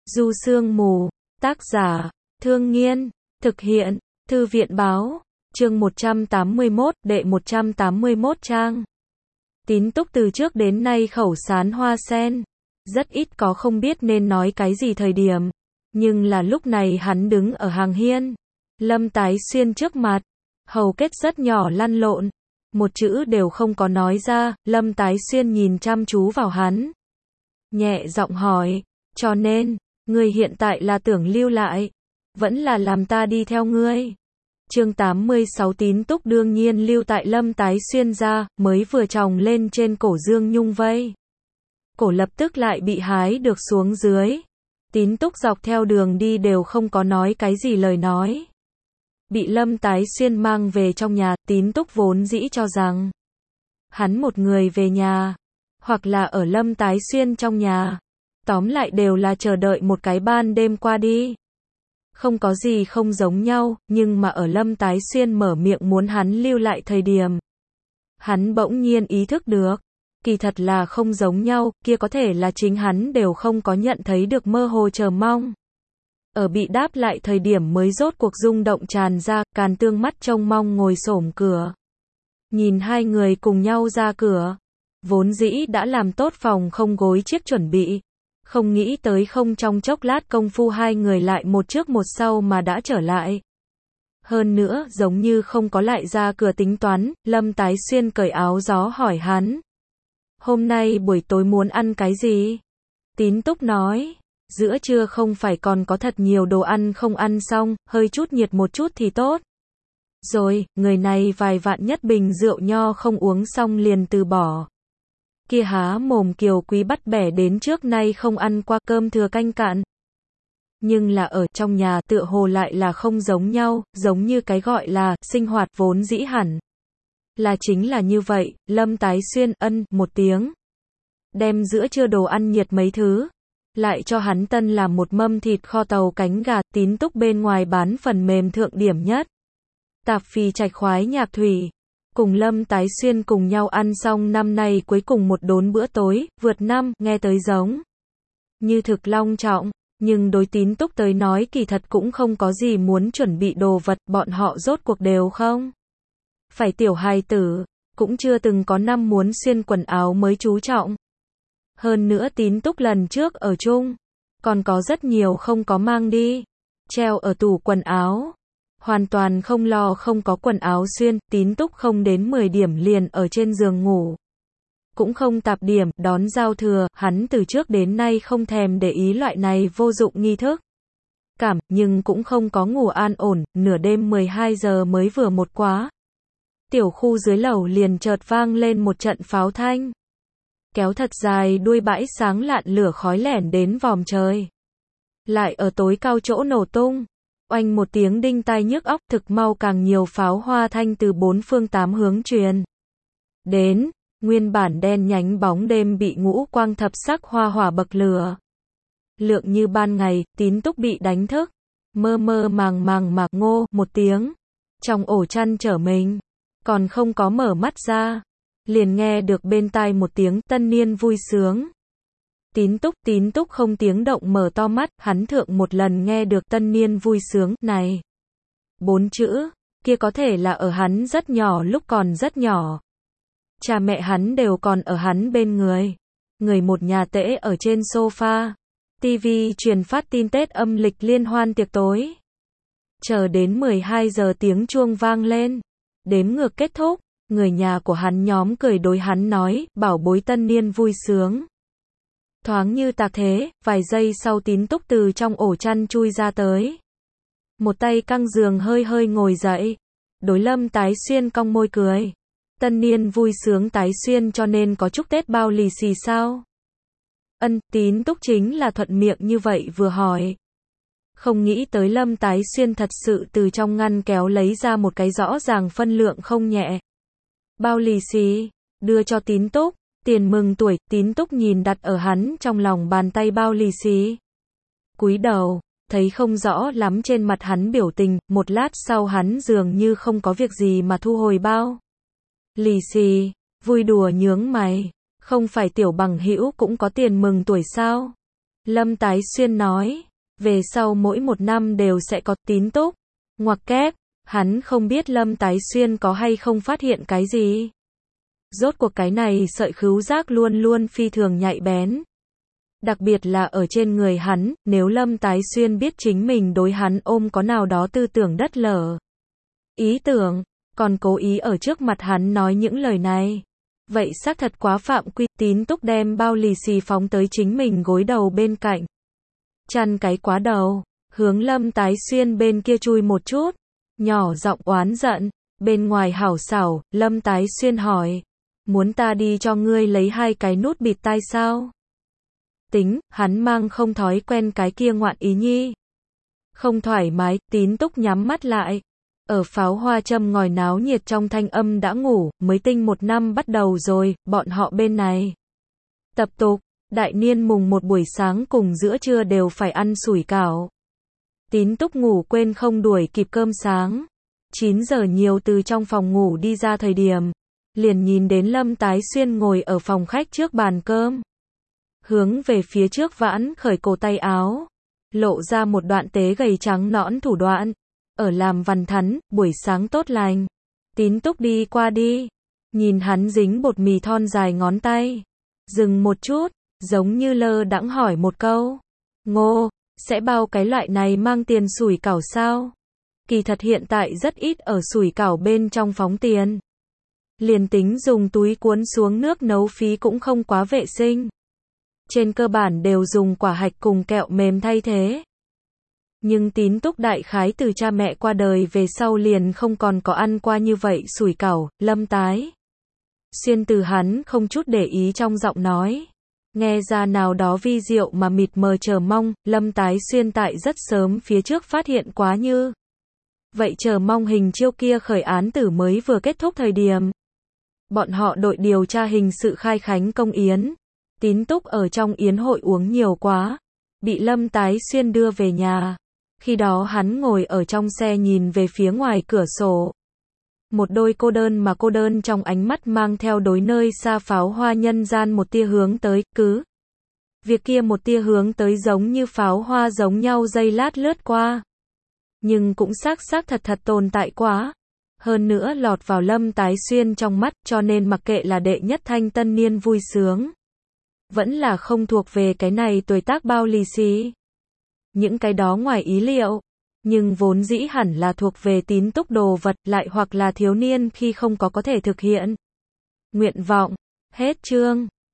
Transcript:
Du Sương Mù, tác giả, Thương Nghiên, thực hiện, Thư viện báo, chương 181, đệ 181 trang. Tín Túc từ trước đến nay khẩu sán hoa sen, rất ít có không biết nên nói cái gì thời điểm, nhưng là lúc này hắn đứng ở hàng hiên, Lâm Tái Xuyên trước mặt, hầu kết rất nhỏ lăn lộn, một chữ đều không có nói ra. Lâm Tái Xuyên nhìn chăm chú vào hắn, nhẹ giọng hỏi, cho nên, ngươi hiện tại là tưởng lưu lại, vẫn là làm ta đi theo ngươi? Chương 86 Tín Túc đương nhiên lưu tại Lâm Tái Xuyên ra, mới vừa tròng lên trên cổ Dương Nhung vây. Cổ lập tức lại bị hái được xuống dưới. Tín Túc dọc theo đường đi đều không có nói cái gì lời nói. Bị Lâm Tái Xuyên mang về trong nhà, Tín Túc vốn dĩ cho rằng hắn một người về nhà, hoặc là ở Lâm Tái Xuyên trong nhà. Tóm lại đều là chờ đợi một cái ban đêm qua đi. Không có gì không giống nhau, nhưng mà ở Lâm Tái Xuyên mở miệng muốn hắn lưu lại thời điểm, hắn bỗng nhiên ý thức được, kỳ thật là không giống nhau, kia có thể là chính hắn đều không có nhận thấy được mơ hồ chờ mong. Ở bị đáp lại thời điểm mới rốt cuộc rung động tràn ra, Càn Tương mắt trông mong ngồi xổm cửa. Nhìn hai người cùng nhau ra cửa, vốn dĩ đã làm tốt phòng không gối chiếc chuẩn bị. Không nghĩ tới không trong chốc lát công phu hai người lại một trước một sau mà đã trở lại. Hơn nữa giống như không có lại ra cửa tính toán, Lâm Tái Xuyên cởi áo gió hỏi hắn. Hôm nay buổi tối muốn ăn cái gì? Tín Túc nói, giữa trưa không phải còn có thật nhiều đồ ăn không ăn xong, hơi chút nhiệt một chút thì tốt. Rồi, người này vài vạn nhất bình rượu nho không uống xong liền từ bỏ. Kia há mồm Kiều Quý bắt bẻ đến trước nay không ăn qua cơm thừa canh cạn. Nhưng là ở trong nhà tựa hồ lại là không giống nhau, giống như cái gọi là sinh hoạt vốn dĩ hẳn. Là chính là như vậy. Lâm Tái Xuyên ân một tiếng, đem giữa trưa đồ ăn nhiệt mấy thứ, lại cho hắn tân làm một mâm thịt kho tàu cánh gà. Tín Túc bên ngoài bán phần mềm thượng điểm nhất, tạp phì trạch khoái nhạc thủy. Cùng Lâm Tái Xuyên cùng nhau ăn xong năm nay cuối cùng một đốn bữa tối, vượt năm, nghe tới giống như thực long trọng, nhưng đối Tín Túc tới nói kỳ thật cũng không có gì muốn chuẩn bị đồ vật, bọn họ rốt cuộc đều không phải tiểu hài tử, cũng chưa từng có năm muốn xuyên quần áo mới chú trọng. Hơn nữa Tín Túc lần trước ở chung, còn có rất nhiều không có mang đi, treo ở tủ quần áo. Hoàn toàn không lo không có quần áo xuyên. Tín Túc không đến 10 điểm liền ở trên giường ngủ. Cũng không tạp điểm, đón giao thừa, hắn từ trước đến nay không thèm để ý loại này vô dụng nghi thức. Nhưng cũng không có ngủ an ổn, nửa đêm 12 giờ mới vừa một quá. Tiểu khu dưới lầu liền chợt vang lên một trận pháo thanh. Kéo thật dài đuôi bãi sáng lạn lửa khói lẻn đến vòm trời. Lại ở tối cao chỗ nổ tung. Oanh một tiếng đinh tai nhức óc, thực mau càng nhiều pháo hoa thanh từ bốn phương tám hướng truyền đến, nguyên bản đen nhánh bóng đêm bị ngũ quang thập sắc hoa hỏa bậc lửa. Lượng như ban ngày. Tín Túc bị đánh thức, mơ mơ màng màng mà ngô một tiếng, trong ổ chăn trở mình, còn không có mở mắt ra, liền nghe được bên tai một tiếng tân niên vui sướng. Tín Túc không tiếng động mở to mắt, hắn thượng một lần nghe được tân niên vui sướng này. 4 chữ, kia có thể là ở hắn rất nhỏ lúc còn rất nhỏ. Cha mẹ hắn đều còn ở hắn bên người. Người một nhà tễ ở trên sofa. TV truyền phát tin Tết âm lịch liên hoan tiệc tối. Chờ đến 12 giờ tiếng chuông vang lên. Đếm ngược kết thúc, người nhà của hắn nhóm cười đối hắn nói, bảo bối tân niên vui sướng. Thoáng như tạc thế, vài giây sau Tín Túc từ trong ổ chăn chui ra tới. Một tay căng giường hơi hơi ngồi dậy. Đối Lâm Tái Xuyên cong môi cười. Tân niên vui sướng Tái Xuyên cho nên có chúc Tết bao lì xì sao? Tín Túc chính là thuận miệng như vậy vừa hỏi. Không nghĩ tới Lâm Tái Xuyên thật sự từ trong ngăn kéo lấy ra một cái rõ ràng phân lượng không nhẹ. Bao lì xì, đưa cho Tín Túc. Tiền mừng tuổi. Tín Túc nhìn đặt ở hắn trong lòng bàn tay bao lì xì. Cúi đầu, thấy không rõ lắm trên mặt hắn biểu tình, một lát sau hắn dường như không có việc gì mà thu hồi bao lì xì, vui đùa nhướng mày, không phải tiểu bằng hữu cũng có tiền mừng tuổi sao? Lâm Tái Xuyên nói, về sau mỗi một năm đều sẽ có tín túc. Ngoặc kép, hắn không biết Lâm Tái Xuyên có hay không phát hiện cái gì. Rốt cuộc cái này sợi khứu giác luôn luôn phi thường nhạy bén. Đặc biệt là ở trên người hắn, nếu Lâm Tái Xuyên biết chính mình đối hắn ôm có nào đó tư tưởng đất lở. Ý tưởng, còn cố ý ở trước mặt hắn nói những lời này. Vậy xác thật quá phạm quy. Tín túc đem bao lì xì phóng tới chính mình gối đầu bên cạnh. Chăn cái quá đầu, hướng Lâm Tái Xuyên bên kia chui một chút. Nhỏ giọng oán giận, bên ngoài hảo xảo, Lâm Tái Xuyên hỏi. Muốn ta đi cho ngươi lấy 2 cái nút bịt tai sao? Tính, hắn mang không thói quen cái kia ngoạn ý nhi. Không thoải mái, tín túc nhắm mắt lại. Ở pháo hoa châm ngòi náo nhiệt trong thanh âm đã ngủ, mới tinh một năm bắt đầu rồi, bọn họ bên này. Tập tục, đại niên mùng 1 buổi sáng cùng giữa trưa đều phải ăn sủi cảo. Tín túc ngủ quên không đuổi kịp cơm sáng. 9 giờ nhiều từ trong phòng ngủ đi ra thời điểm. Liền nhìn đến Lâm Tái Xuyên ngồi ở phòng khách trước bàn cơm. Hướng về phía trước vãn khởi cổ tay áo. Lộ ra một đoạn tế gầy trắng nõn thủ đoạn. Ở làm văn thắn, buổi sáng tốt lành. Tín túc đi qua đi. Nhìn hắn dính bột mì thon dài ngón tay. Dừng một chút, giống như lơ đãng hỏi một câu. Ngô, sẽ bao cái loại này mang tiền sủi cảo sao? Kỳ thật hiện tại rất ít ở sủi cảo bên trong phóng tiền. Liền tính dùng túi cuốn xuống nước nấu phí cũng không quá vệ sinh. Trên cơ bản đều dùng quả hạch cùng kẹo mềm thay thế. Nhưng tín túc đại khái từ cha mẹ qua đời về sau liền không còn có ăn qua như vậy sủi cảo. Lâm Tái Xuyên từ hắn không chút để ý trong giọng nói. Nghe ra nào đó vi diệu mà mịt mờ chờ mong. Lâm Tái Xuyên tại rất sớm phía trước phát hiện quá như. Vậy chờ mong hình chiêu kia khởi án tử mới vừa kết thúc thời điểm. Bọn họ đội điều tra hình sự khai khánh công yến. Tín túc ở trong yến hội uống nhiều quá. Bị Lâm Tái Xuyên đưa về nhà. Khi đó hắn ngồi ở trong xe nhìn về phía ngoài cửa sổ. Một đôi cô đơn trong ánh mắt mang theo đối nơi xa pháo hoa nhân gian một tia hướng tới, cứ. Việc kia một tia hướng tới giống như pháo hoa giống nhau giây lát lướt qua. Nhưng cũng xác thật tồn tại quá. Hơn nữa lọt vào Lâm Tái Xuyên trong mắt, cho nên mặc kệ là đệ nhất thanh tân niên vui sướng. Vẫn là không thuộc về cái này tuổi tác bao lì xì. Những cái đó ngoài ý liệu. Nhưng vốn dĩ hẳn là thuộc về tín túc đồ vật, lại hoặc là thiếu niên khi không có thể thực hiện nguyện vọng. Hết chương.